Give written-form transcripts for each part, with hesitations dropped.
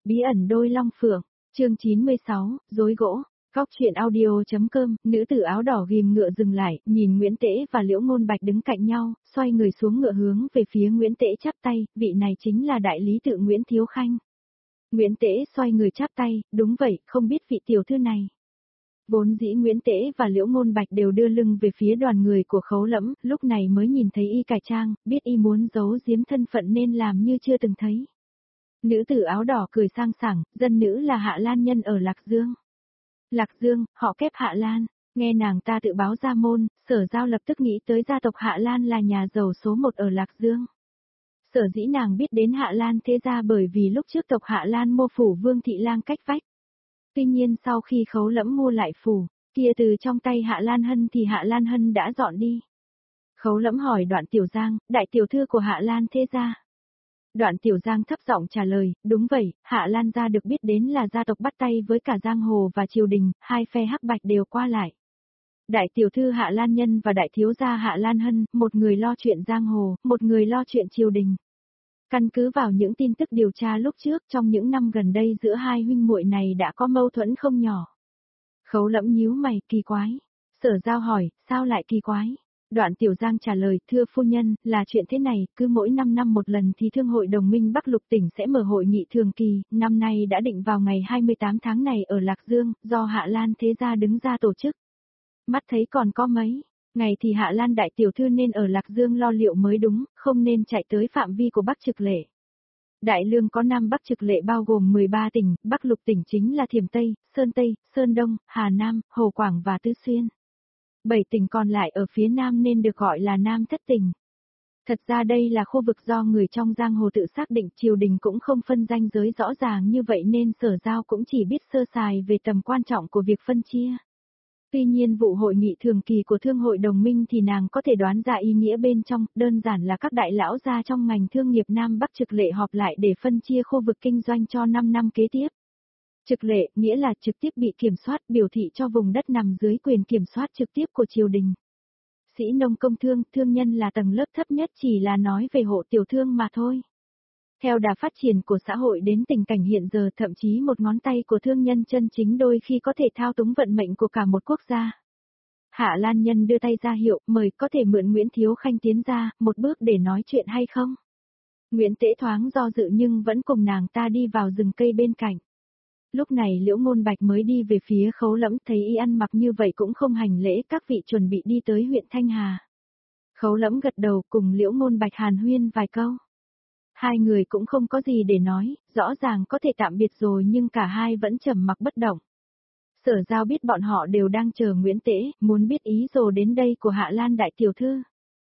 Bí ẩn đôi long phượng, chương 96, dối gỗ. Góc truyện audio.com, nữ tử áo đỏ ghim ngựa dừng lại, nhìn Nguyễn Tễ và Liễu Ngôn Bạch đứng cạnh nhau, xoay người xuống ngựa hướng về phía Nguyễn Tễ chắp tay, vị này chính là đại lý tự Nguyễn Thiếu Khanh. Nguyễn Tễ xoay người chắp tay, đúng vậy, không biết vị tiểu thư này. Vốn dĩ Nguyễn Tễ và Liễu Ngôn Bạch đều đưa lưng về phía đoàn người của Khấu Lẫm, lúc này mới nhìn thấy y cải trang, biết y muốn giấu giếm thân phận nên làm như chưa từng thấy. Nữ tử áo đỏ cười sang sảng, dân nữ là Hạ Lan nhân ở Lạc Dương. Lạc Dương, họ kép Hạ Lan, nghe nàng ta tự báo ra môn, Sở Giao lập tức nghĩ tới gia tộc Hạ Lan là nhà giàu số 1 ở Lạc Dương. Sở dĩ nàng biết đến Hạ Lan thế ra bởi vì lúc trước tộc Hạ Lan mua phủ Vương Thị Lang cách vách. Tuy nhiên sau khi Khấu Lẫm mua lại phủ, kia từ trong tay Hạ Lan Hân thì Hạ Lan Hân đã dọn đi. Khấu Lẫm hỏi Đoạn Tiểu Giang, đại tiểu thư của Hạ Lan thế gia. Đoạn Tiểu Giang thấp giọng trả lời, đúng vậy, Hạ Lan gia được biết đến là gia tộc bắt tay với cả giang hồ và triều đình, hai phe hắc bạch đều qua lại. Đại tiểu thư Hạ Lan Nhân và đại thiếu gia Hạ Lan Hân, một người lo chuyện giang hồ, một người lo chuyện triều đình. Căn cứ vào những tin tức điều tra lúc trước, trong những năm gần đây giữa hai huynh muội này đã có mâu thuẫn không nhỏ. Khấu Lẫm nhíu mày, kỳ quái. Sở Giao hỏi, sao lại kỳ quái? Đoạn Tiểu Giang trả lời, thưa phu nhân, là chuyện thế này, cứ mỗi 5 năm một lần thì Thương hội Đồng minh Bắc Lục tỉnh sẽ mở hội nghị thường kỳ, năm nay đã định vào ngày 28 tháng này ở Lạc Dương, do Hạ Lan thế gia đứng ra tổ chức. Mắt thấy còn có mấy ngày thì Hạ Lan đại tiểu thư nên ở Lạc Dương lo liệu mới đúng, không nên chạy tới phạm vi của Bắc Trực Lệ. Đại Lương có Nam Bắc Trực Lệ bao gồm 13 tỉnh, Bắc Lục tỉnh chính là Thiểm Tây, Sơn Tây, Sơn Đông, Hà Nam, Hồ Quảng và Tứ Xuyên. 7 tỉnh còn lại ở phía Nam nên được gọi là Nam Thất tỉnh. Thật ra đây là khu vực do người trong giang hồ tự xác định, triều đình cũng không phân ranh giới rõ ràng như vậy nên Sở Giao cũng chỉ biết sơ sài về tầm quan trọng của việc phân chia. Tuy nhiên vụ hội nghị thường kỳ của Thương hội Đồng minh thì nàng có thể đoán ra ý nghĩa bên trong, đơn giản là các đại lão gia trong ngành thương nghiệp Nam Bắc Trực Lệ họp lại để phân chia khu vực kinh doanh cho 5 năm kế tiếp. Trực lệ, nghĩa là trực tiếp bị kiểm soát, biểu thị cho vùng đất nằm dưới quyền kiểm soát trực tiếp của triều đình. Sĩ nông công thương, thương nhân là tầng lớp thấp nhất, chỉ là nói về hộ tiểu thương mà thôi. Theo đà phát triển của xã hội đến tình cảnh hiện giờ, thậm chí một ngón tay của thương nhân chân chính đôi khi có thể thao túng vận mệnh của cả một quốc gia. Hạ Lan Nhân đưa tay ra hiệu, mời, có thể mượn Nguyễn Thiếu Khanh tiến ra, một bước để nói chuyện hay không? Nguyễn Tễ thoáng do dự nhưng vẫn cùng nàng ta đi vào rừng cây bên cạnh. Lúc này Liễu Ngôn Bạch mới đi về phía Khấu Lẫm, thấy y ăn mặc như vậy cũng không hành lễ, các vị chuẩn bị đi tới huyện Thanh Hà. Khấu Lẫm gật đầu, cùng Liễu Ngôn Bạch hàn huyên vài câu. Hai người cũng không có gì để nói, rõ ràng có thể tạm biệt rồi nhưng cả hai vẫn trầm mặc bất động. Sở Giao biết bọn họ đều đang chờ Nguyễn Tễ, muốn biết ý đồ đến đây của Hạ Lan đại tiểu thư.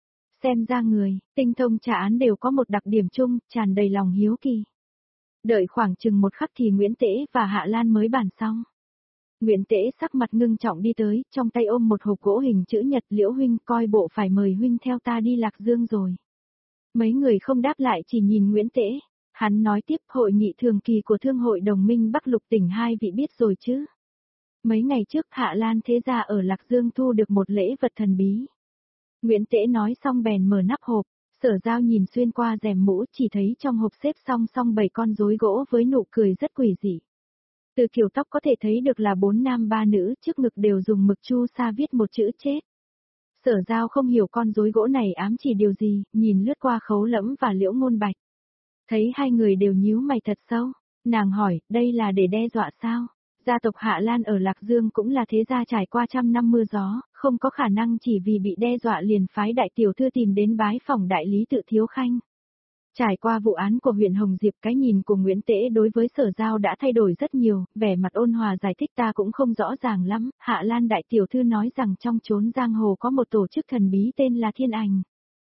Xem ra người, tinh thông trả án đều có một đặc điểm chung, tràn đầy lòng hiếu kỳ. Đợi khoảng chừng một khắc thì Nguyễn Tễ và Hạ Lan mới bàn xong. Nguyễn Tễ sắc mặt ngưng trọng đi tới, trong tay ôm một hộp gỗ hình chữ nhật. Liễu huynh, coi bộ phải mời huynh theo ta đi Lạc Dương rồi. Mấy người không đáp lại, chỉ nhìn Nguyễn Tễ. Hắn nói tiếp, hội nghị thường kỳ của Thương hội Đồng minh Bắc Lục tỉnh hai vị biết rồi chứ. Mấy ngày trước Hạ Lan thế gia ở Lạc Dương thu được một lễ vật thần bí. Nguyễn Tễ nói xong bèn mở nắp hộp. Sở Giao nhìn xuyên qua rèm mũ, chỉ thấy trong hộp xếp song song 7 con rối gỗ với nụ cười rất quỷ dị. Từ kiểu tóc có thể thấy được là 4 nam 3 nữ, trước ngực đều dùng mực chu sa viết một chữ chết. Sở Giao không hiểu con rối gỗ này ám chỉ điều gì, nhìn lướt qua Khấu Lẫm và Liễu Ngôn Bạch. Thấy hai người đều nhíu mày thật sâu, nàng hỏi, đây là để đe dọa sao? Gia tộc Hạ Lan ở Lạc Dương cũng là thế gia trải qua trăm năm mưa gió, không có khả năng chỉ vì bị đe dọa liền phái đại tiểu thư tìm đến bái phỏng đại lý tự Thiếu Khanh. Trải qua vụ án của huyện Hồng Diệp, cái nhìn của Nguyễn Tễ đối với Sở Giao đã thay đổi rất nhiều, vẻ mặt ôn hòa giải thích, ta cũng không rõ ràng lắm. Hạ Lan đại tiểu thư nói rằng trong chốn giang hồ có một tổ chức thần bí tên là Thiên Ảnh.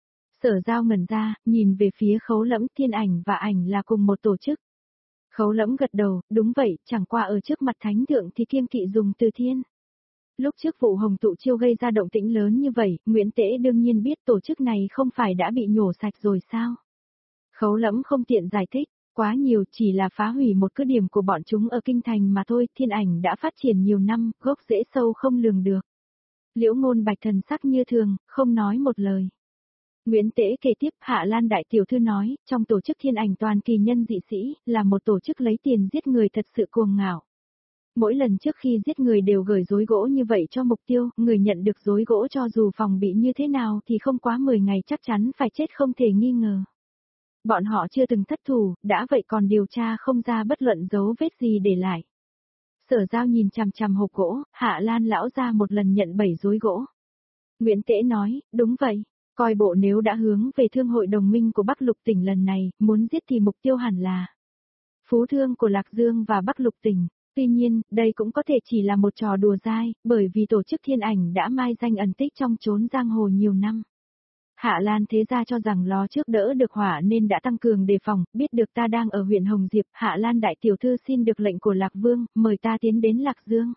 Sở Giao ngẩn ra, nhìn về phía Khấu Lẫm. Thiên Ảnh và ảnh là cùng một tổ chức. Khấu Lẫm gật đầu, đúng vậy, chẳng qua ở trước mặt thánh thượng thì kiêng kỵ dùng từ thiên. Lúc trước vụ Hồng Tụ Chiêu gây ra động tĩnh lớn như vậy, Nguyễn Tễ đương nhiên biết tổ chức này không phải đã bị nhổ sạch rồi sao? Khấu Lẫm không tiện giải thích, quá nhiều, chỉ là phá hủy một cứ điểm của bọn chúng ở kinh thành mà thôi. Thiên Ảnh đã phát triển nhiều năm, gốc rễ sâu không lường được. Liễu Ngôn Bạch thần sắc như thường, không nói một lời. Nguyễn Tế kể tiếp, Hạ Lan đại tiểu thư nói, trong tổ chức Thiên Ảnh toàn kỳ nhân dị sĩ, là một tổ chức lấy tiền giết người thật sự cuồng ngạo. Mỗi lần trước khi giết người đều gửi rối gỗ như vậy cho mục tiêu, người nhận được rối gỗ cho dù phòng bị như thế nào thì không quá 10 ngày chắc chắn phải chết không thể nghi ngờ. Bọn họ chưa từng thất thủ, đã vậy còn điều tra không ra bất luận dấu vết gì để lại. Sở Giao nhìn chằm chằm hộp gỗ, Hạ Lan lão ra một lần nhận 7 rối gỗ. Nguyễn Tế nói, đúng vậy, coi bộ nếu đã hướng về thương hội đồng minh của Bắc Lục tỉnh lần này, muốn giết thì mục tiêu hẳn là phú thương của Lạc Dương và Bắc Lục tỉnh. Tuy nhiên, đây cũng có thể chỉ là một trò đùa dai, bởi vì tổ chức Thiên Ảnh đã mai danh ẩn tích trong chốn giang hồ nhiều năm. Hạ Lan thế gia cho rằng lo trước đỡ được họa nên đã tăng cường đề phòng, biết được ta đang ở huyện Hồng Diệp, Hạ Lan đại tiểu thư xin được lệnh của Lạc Vương, mời ta tiến đến Lạc Dương.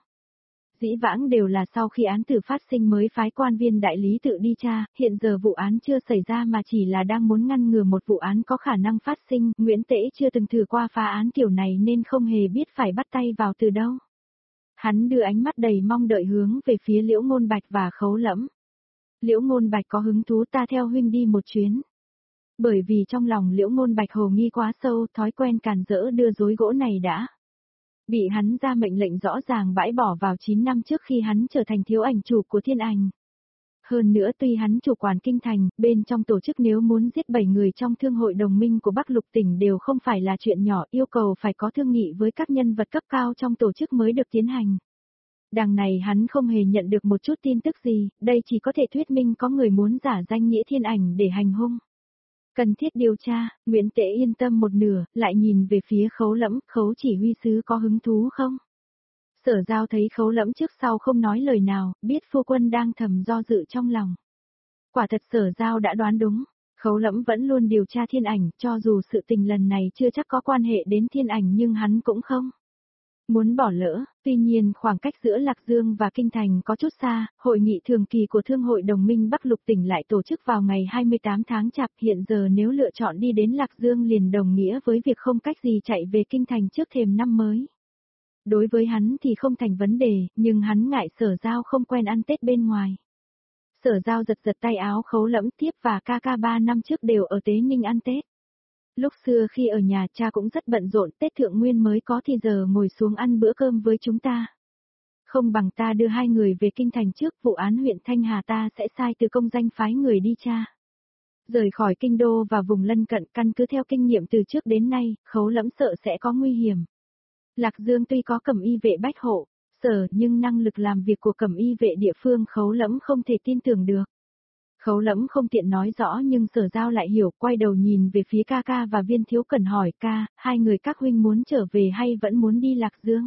Dĩ vãng đều là sau khi án tử phát sinh mới phái quan viên đại lý tự đi tra, hiện giờ vụ án chưa xảy ra mà chỉ là đang muốn ngăn ngừa một vụ án có khả năng phát sinh, Nguyễn Tế chưa từng thử qua phá án kiểu này nên không hề biết phải bắt tay vào từ đâu. Hắn đưa ánh mắt đầy mong đợi hướng về phía Liễu Ngôn Bạch và Khấu Lẫm. Liễu Ngôn Bạch có hứng thú, ta theo huynh đi một chuyến. Bởi vì trong lòng Liễu Ngôn Bạch hồ nghi quá sâu, thói quen càn rỡ đưa rối gỗ này đã bị hắn ra mệnh lệnh rõ ràng bãi bỏ vào 9 năm trước khi hắn trở thành thiếu ảnh chủ của Thiên Ảnh. Hơn nữa tuy hắn chủ quản kinh thành, bên trong tổ chức nếu muốn giết 7 người trong thương hội đồng minh của Bắc Lục tỉnh đều không phải là chuyện nhỏ, yêu cầu phải có thương nghị với các nhân vật cấp cao trong tổ chức mới được tiến hành. Đằng này hắn không hề nhận được một chút tin tức gì, đây chỉ có thể thuyết minh có người muốn giả danh nghĩa Thiên Ảnh để hành hung. Cần thiết điều tra, Nguyễn Tế yên tâm một nửa, lại nhìn về phía Khấu Lẫm, Khấu chỉ huy sứ có hứng thú không? Sở Giao thấy Khấu Lẫm trước sau không nói lời nào, biết phu quân đang thầm do dự trong lòng. Quả thật Sở Giao đã đoán đúng, Khấu Lẫm vẫn luôn điều tra Thiên Ảnh, cho dù sự tình lần này chưa chắc có quan hệ đến Thiên Ảnh nhưng hắn cũng không muốn bỏ lỡ. Tuy nhiên khoảng cách giữa Lạc Dương và Kinh Thành có chút xa, hội nghị thường kỳ của Thương hội Đồng minh Bắc Lục tỉnh lại tổ chức vào ngày 28 tháng Chạp, hiện giờ nếu lựa chọn đi đến Lạc Dương liền đồng nghĩa với việc không cách gì chạy về Kinh Thành trước thềm năm mới. Đối với hắn thì không thành vấn đề, nhưng hắn ngại Sở Giao không quen ăn Tết bên ngoài. Sở Giao giật giật tay áo Khấu Lẫm, tiếp và ca ca 3 năm trước đều ở Tế Ninh ăn Tết. Lúc xưa khi ở nhà cha cũng rất bận rộn, Tết Thượng Nguyên mới có thì giờ ngồi xuống ăn bữa cơm với chúng ta. Không bằng ta đưa 2 người về Kinh Thành trước, vụ án huyện Thanh Hà ta sẽ sai từ công danh phái người đi tra. Rời khỏi kinh đô và vùng lân cận, căn cứ theo kinh nghiệm từ trước đến nay, Khấu Lẫm sợ sẽ có nguy hiểm. Lạc Dương tuy có cẩm y vệ bách hộ, sở nhưng năng lực làm việc của cẩm y vệ địa phương Khấu Lẫm không thể tin tưởng được. Khấu Lẫm không tiện nói rõ nhưng Sở Giao lại hiểu, quay đầu nhìn về phía ca ca và Viên Thiếu Cẩn hỏi ca, 2 người các huynh muốn trở về hay vẫn muốn đi Lạc Dương?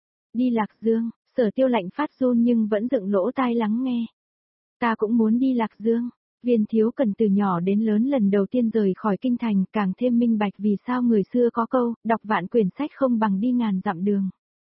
Đi Lạc Dương, Sở Tiêu lạnh phát run nhưng vẫn dựng lỗ tai lắng nghe. Ta cũng muốn đi Lạc Dương. Viên Thiếu Cẩn từ nhỏ đến lớn lần đầu tiên rời khỏi kinh thành, càng thêm minh bạch vì sao người xưa có câu, đọc vạn quyển sách không bằng đi ngàn dặm đường.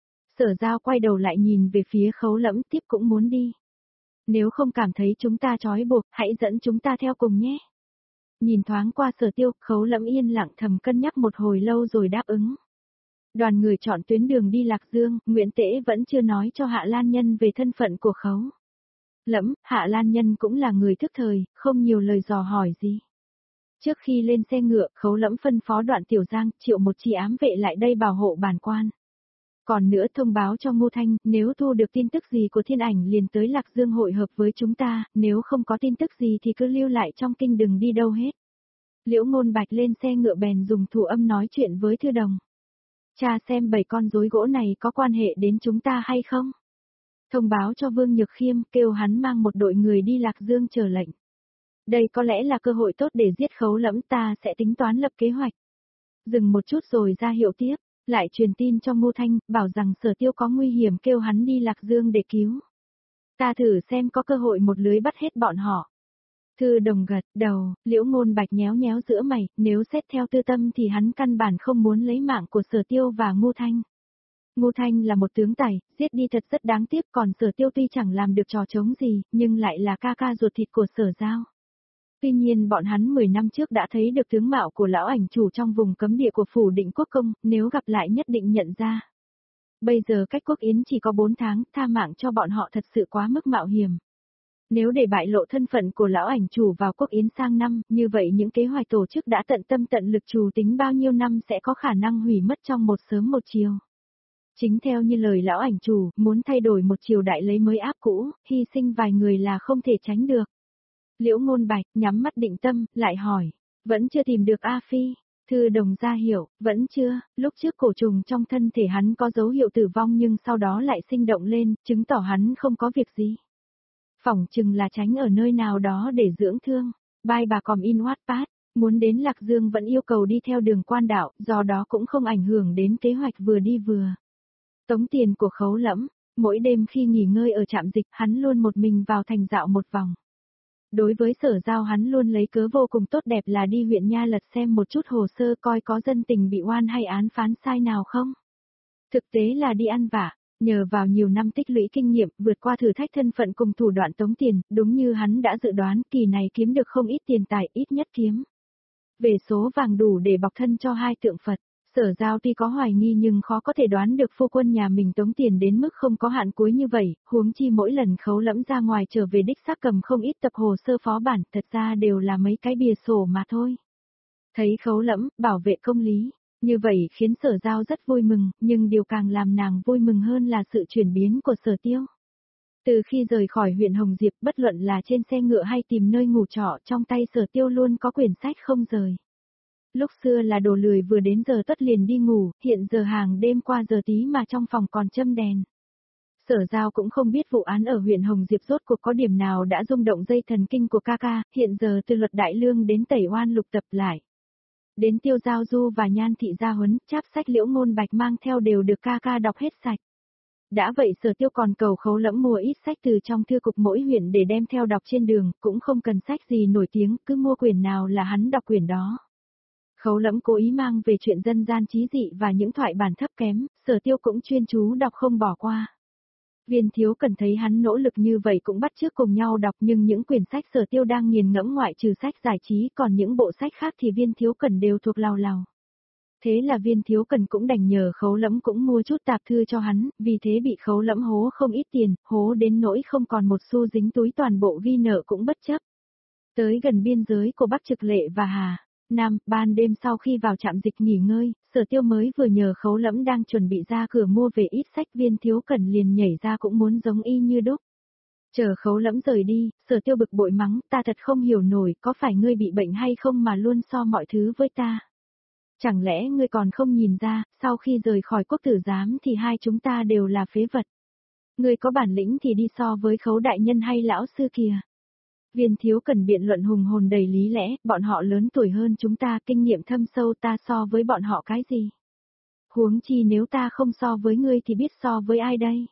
Sở Giao quay đầu lại nhìn về phía Khấu Lẫm, tiếp cũng muốn đi. Nếu không cảm thấy chúng ta trói buộc, hãy dẫn chúng ta theo cùng nhé. Nhìn thoáng qua Sở Tiêu, Khấu Lẫm yên lặng thầm cân nhắc một hồi lâu rồi đáp ứng. Đoàn người chọn tuyến đường đi Lạc Dương, Nguyễn Tế vẫn chưa nói cho Hạ Lan Nhân về thân phận của Khấu Lẫm, Hạ Lan Nhân cũng là người thức thời, không nhiều lời dò hỏi gì. Trước khi lên xe ngựa, Khấu Lẫm phân phó Đoạn Tiểu Giang, triệu một chi ám vệ lại đây bảo hộ bản quan. Còn nữa thông báo cho Ngô Thanh, nếu thu được tin tức gì của Thiên Ảnh liền tới Lạc Dương hội hợp với chúng ta, nếu không có tin tức gì thì cứ lưu lại trong kinh đừng đi đâu hết. Liễu Ngôn Bạch lên xe ngựa bèn dùng thủ âm nói chuyện với Thư Đồng. Cha xem 7 con rối gỗ này có quan hệ đến chúng ta hay không? Thông báo cho Vương Nhược Khiêm, kêu hắn mang một đội người đi Lạc Dương chờ lệnh. Đây có lẽ là cơ hội tốt để giết Khấu Lẫm, ta sẽ tính toán lập kế hoạch. Dừng một chút rồi ra hiệu tiếp, lại truyền tin cho Ngô Thanh, bảo rằng Sở Tiêu có nguy hiểm kêu hắn đi Lạc Dương để cứu. Ta thử xem có cơ hội một lưới bắt hết bọn họ. Thư Đồng gật đầu, Liễu Ngôn Bạch nhéo nhéo giữa mày, nếu xét theo tư tâm thì hắn căn bản không muốn lấy mạng của Sở Tiêu và Ngô Thanh. Ngô Thanh là một tướng tài, giết đi thật rất đáng tiếc, còn Sở Tiêu tuy chẳng làm được trò trống gì, nhưng lại là ca ca ruột thịt của Sở Giao. Tuy nhiên bọn hắn 10 năm trước đã thấy được tướng mạo của lão ảnh chủ trong vùng cấm địa của phủ Định Quốc Công, nếu gặp lại nhất định nhận ra. Bây giờ cách quốc yến chỉ có 4 tháng, tha mạng cho bọn họ thật sự quá mức mạo hiểm. Nếu để bại lộ thân phận của lão ảnh chủ vào quốc yến sang năm, như vậy những kế hoạch tổ chức đã tận tâm tận lực trù tính bao nhiêu năm sẽ có khả năng hủy mất trong một sớm một chiều. Chính theo như lời lão ảnh chủ, muốn thay đổi một triều đại lấy mới áp cũ, hy sinh vài người là không thể tránh được. Liễu Ngôn Bạch nhắm mắt định tâm, lại hỏi, vẫn chưa tìm được A Phi. Thư đồng ra hiểu, vẫn chưa, lúc trước cổ trùng trong thân thể hắn có dấu hiệu tử vong nhưng sau đó lại sinh động lên, chứng tỏ hắn không có việc gì. Phỏng chừng là tránh ở nơi nào đó để dưỡng thương. Bai bà còn in Wattpad, muốn đến Lạc Dương vẫn yêu cầu đi theo đường quan đạo, do đó cũng không ảnh hưởng đến kế hoạch vừa đi vừa. Tống tiền của Khấu Lẫm, mỗi đêm khi nghỉ ngơi ở trạm dịch hắn luôn một mình vào thành dạo một vòng. Đối với Sở Giao hắn luôn lấy cớ vô cùng tốt đẹp là đi huyện Nha lật xem một chút hồ sơ coi có dân tình bị oan hay án phán sai nào không. Thực tế là đi ăn vạ, nhờ vào nhiều năm tích lũy kinh nghiệm vượt qua thử thách thân phận cùng thủ đoạn tống tiền, đúng như hắn đã dự đoán kỳ này kiếm được không ít tiền tài ít nhất kiếm. Về số vàng đủ để bọc thân cho hai tượng Phật. Sở Giao tuy có hoài nghi nhưng khó có thể đoán được phu quân nhà mình tống tiền đến mức không có hạn cuối như vậy, huống chi mỗi lần Khấu Lẫm ra ngoài trở về đích xác cầm không ít tập hồ sơ phó bản, thật ra đều là mấy cái bìa sổ mà thôi. Thấy Khấu Lẫm, bảo vệ công lý, như vậy khiến Sở Giao rất vui mừng, nhưng điều càng làm nàng vui mừng hơn là sự chuyển biến của Sở Tiêu. Từ khi rời khỏi huyện Hồng Diệp, bất luận là trên xe ngựa hay tìm nơi ngủ trọ, trong tay Sở Tiêu luôn có quyển sách không rời. Lúc xưa là đồ lười vừa đến giờ tất liền đi ngủ, hiện giờ hàng đêm qua giờ tí mà trong phòng còn châm đèn. Sở Giao cũng không biết vụ án ở huyện Hồng Diệp rốt cuộc có điểm nào đã rung động dây thần kinh của ca ca, hiện giờ từ Luật Đại Lương đến Tẩy Oan lục tập lại. Đến Tiêu Giao Du và Nhan Thị Gia Huấn, cháp sách Liễu Ngôn Bạch mang theo đều được ca ca đọc hết sạch. Đã vậy Sở Tiêu còn cầu Khấu Lẫm mua ít sách từ trong thư cục mỗi huyện để đem theo đọc trên đường, cũng không cần sách gì nổi tiếng, cứ mua quyển nào là hắn đọc quyển đó. Khấu Lẫm cố ý mang về chuyện dân gian trí dị và những thoại bản thấp kém, Sở Tiêu cũng chuyên chú đọc không bỏ qua. Viên Thiếu Cần thấy hắn nỗ lực như vậy cũng bắt chước cùng nhau đọc nhưng những quyển sách Sở Tiêu đang nghiền ngẫm ngoại trừ sách giải trí còn những bộ sách khác thì Viên Thiếu Cần đều thuộc lào lào. Thế là Viên Thiếu Cần cũng đành nhờ Khấu Lẫm cũng mua chút tạp thư cho hắn, vì thế bị Khấu Lẫm hố không ít tiền, hố đến nỗi không còn một xu dính túi toàn bộ ghi nợ cũng bất chấp. Tới gần biên giới của Bắc Trực Lệ và Hà Nam, ban đêm sau khi vào trạm dịch nghỉ ngơi, Sở Tiêu mới vừa nhờ Khấu Lẫm đang chuẩn bị ra cửa mua về ít sách Viên Thiếu Cần liền nhảy ra cũng muốn giống y như đúc. Chờ Khấu Lẫm rời đi, Sở Tiêu bực bội mắng, ta thật không hiểu nổi, có phải ngươi bị bệnh hay không mà luôn so mọi thứ với ta. Chẳng lẽ ngươi còn không nhìn ra, sau khi rời khỏi quốc tử giám thì hai chúng ta đều là phế vật. Ngươi có bản lĩnh thì đi so với Khấu đại nhân hay lão sư kìa. Viên Thiếu Cần biện luận hùng hồn đầy lý lẽ, bọn họ lớn tuổi hơn chúng ta, kinh nghiệm thâm sâu ta so với bọn họ cái gì? Huống chi nếu ta không so với ngươi thì biết so với ai đây?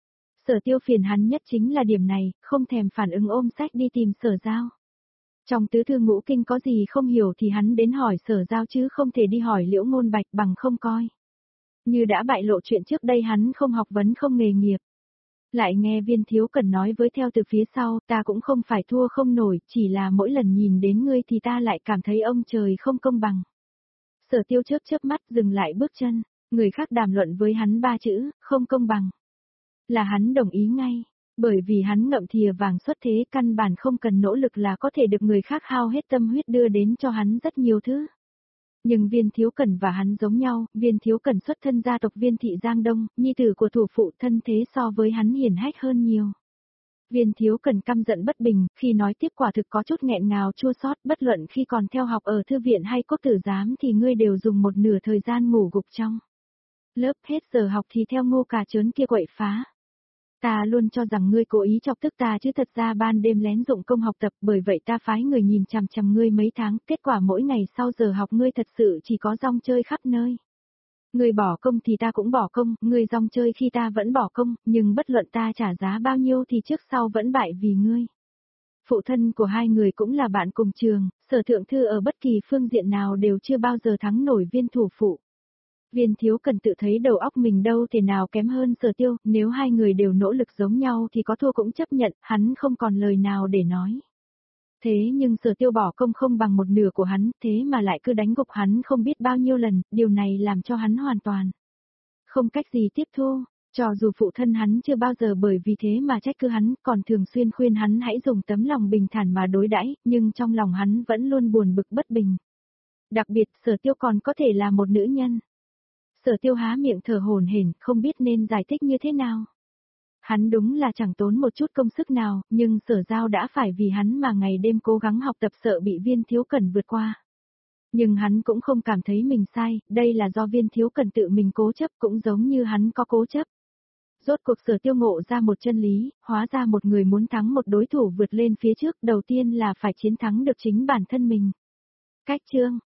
Sở Tiêu phiền hắn nhất chính là điểm này, không thèm phản ứng ôm sách đi tìm Sở Giao. Trong tứ thư ngũ kinh có gì không hiểu thì hắn đến hỏi Sở Giao chứ không thể đi hỏi Liễu Ngôn Bạch bằng không coi. Như đã bại lộ chuyện trước đây hắn không học vấn không nghề nghiệp. Lại nghe Viên Thiếu Cần nói với theo từ phía sau, ta cũng không phải thua không nổi, chỉ là mỗi lần nhìn đến ngươi thì ta lại cảm thấy ông trời không công bằng. Sở Tiêu chớp mắt dừng lại bước chân, người khác đàm luận với hắn ba chữ, không công bằng. Là hắn đồng ý ngay, bởi vì hắn ngậm thìa vàng xuất thế căn bản không cần nỗ lực là có thể được người khác hao hết tâm huyết đưa đến cho hắn rất nhiều thứ. Nhưng Viên Thiếu Cần và hắn giống nhau, Viên Thiếu Cần xuất thân gia tộc Viên thị Giang Đông, nhi tử của thủ phụ thân thế so với hắn hiển hách hơn nhiều. Viên Thiếu Cần căm giận bất bình, khi nói tiếp quả thực có chút nghẹn ngào chua xót, bất luận khi còn theo học ở thư viện hay quốc tử giám thì ngươi đều dùng một nửa thời gian ngủ gục trong lớp, hết giờ học thì theo Ngô Cà Trớn kia quậy phá. Ta luôn cho rằng ngươi cố ý chọc tức ta chứ thật ra ban đêm lén dụng công học tập, bởi vậy ta phái người nhìn chằm chằm ngươi mấy tháng, kết quả mỗi ngày sau giờ học ngươi thật sự chỉ có rong chơi khắp nơi. Ngươi bỏ công thì ta cũng bỏ công, ngươi rong chơi khi ta vẫn bỏ công, nhưng bất luận ta trả giá bao nhiêu thì trước sau vẫn bại vì ngươi. Phụ thân của hai người cũng là bạn cùng trường, Sở Thượng Thư ở bất kỳ phương diện nào đều chưa bao giờ thắng nổi Viên thủ phụ. Viên Thiếu Cần tự thấy đầu óc mình đâu thể nào kém hơn Sở Tiêu, nếu hai người đều nỗ lực giống nhau thì có thua cũng chấp nhận, hắn không còn lời nào để nói. Thế nhưng Sở Tiêu bỏ công không bằng một nửa của hắn, thế mà lại cứ đánh gục hắn không biết bao nhiêu lần, điều này làm cho hắn hoàn toàn không cách gì tiếp thu. Cho dù phụ thân hắn chưa bao giờ bởi vì thế mà trách cứ hắn, còn thường xuyên khuyên hắn hãy dùng tấm lòng bình thản mà đối đãi, nhưng trong lòng hắn vẫn luôn buồn bực bất bình. Đặc biệt Sở Tiêu còn có thể là một nữ nhân. Sở Tiêu há miệng thở hổn hển, không biết nên giải thích như thế nào. Hắn đúng là chẳng tốn một chút công sức nào, nhưng Sở Giao đã phải vì hắn mà ngày đêm cố gắng học tập, sợ bị Viên Thiếu Cần vượt qua. Nhưng hắn cũng không cảm thấy mình sai, đây là do Viên Thiếu Cần tự mình cố chấp, cũng giống như hắn có cố chấp. Rốt cuộc Sở Tiêu ngộ ra một chân lý, hóa ra một người muốn thắng một đối thủ vượt lên phía trước, đầu tiên là phải chiến thắng được chính bản thân mình. Cách chương